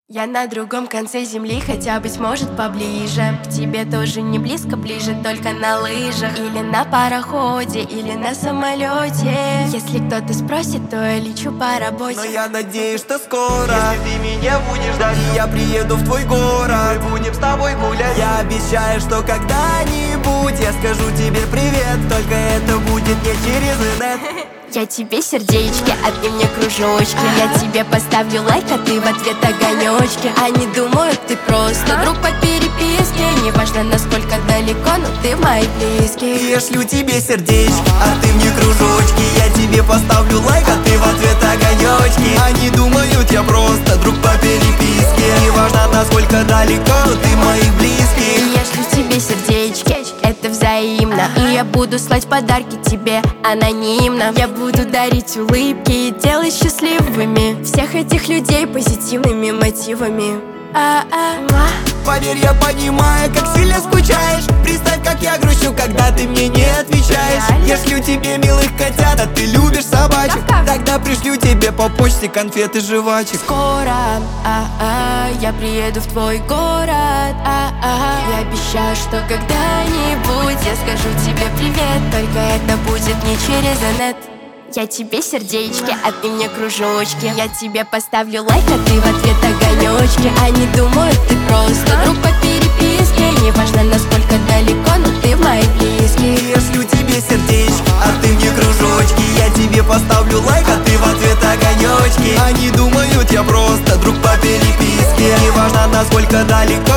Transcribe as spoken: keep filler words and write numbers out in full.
Я на другом конце земли, хотя, быть может, поближе. К тебе тоже не близко, ближе только на лыжах. Или на пароходе, или на самолете. Если кто-то спросит, то я лечу по работе. Но я надеюсь, что скоро, если ты меня будешь ждать, я приеду в твой город, мы будем с тобой гулять. Я обещаю, что когда-нибудь я скажу тебе привет. Только это будет не через инет. Я тебе сердечки, а ты мне кружочки. Я тебе поставлю лайк, а ты в ответ огонечки. Они думают, ты просто друг по переписке. Неважно, насколько далеко, но ты в моих близких. Я шлю тебе сердечки, а ты мне кружочки. Я тебе поставлю лайк, а ты в ответ огонечки. Они думают, я просто друг по переписке. Неважно, насколько далеко, но ты в моих близких. Я шлю тебе сердечки, это взаимно. И я буду слать подарки тебе анонимно. Я буду дарить улыбки и делать счастливыми всех этих людей позитивными мотивами. А-а-а. Поверь, я понимаю, как сильно скучаешь. Представь, как я грущу, когда ты мне не отвечаешь. Я шлю тебе милых котят, а ты любишь собачек. Тогда пришлю тебе по почте конфеты жвачек. Скоро, а-а, я приеду в твой город, а-а. Я обещаю, что когда-нибудь я скажу тебе привет. Только это будет не через инет. Я тебе сердечки, а ты мне кружочки. Я тебе поставлю лайк, а ты в ответ огонечки. Они думают, ты просто друг по переписке. Неважно, насколько далеко, но ты в моих близких. Я шлю тебе сердечки, а ты мне кружочки. Я тебе поставлю лайк, а ты в ответ огонечки. Они думают, я просто друг по переписке. Неважно, насколько далеко,